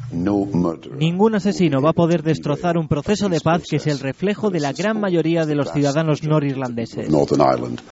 Ningún asesino va a poder destrozar un proceso de paz que es el reflejo de la gran mayoría de los ciudadanos norirlandeses.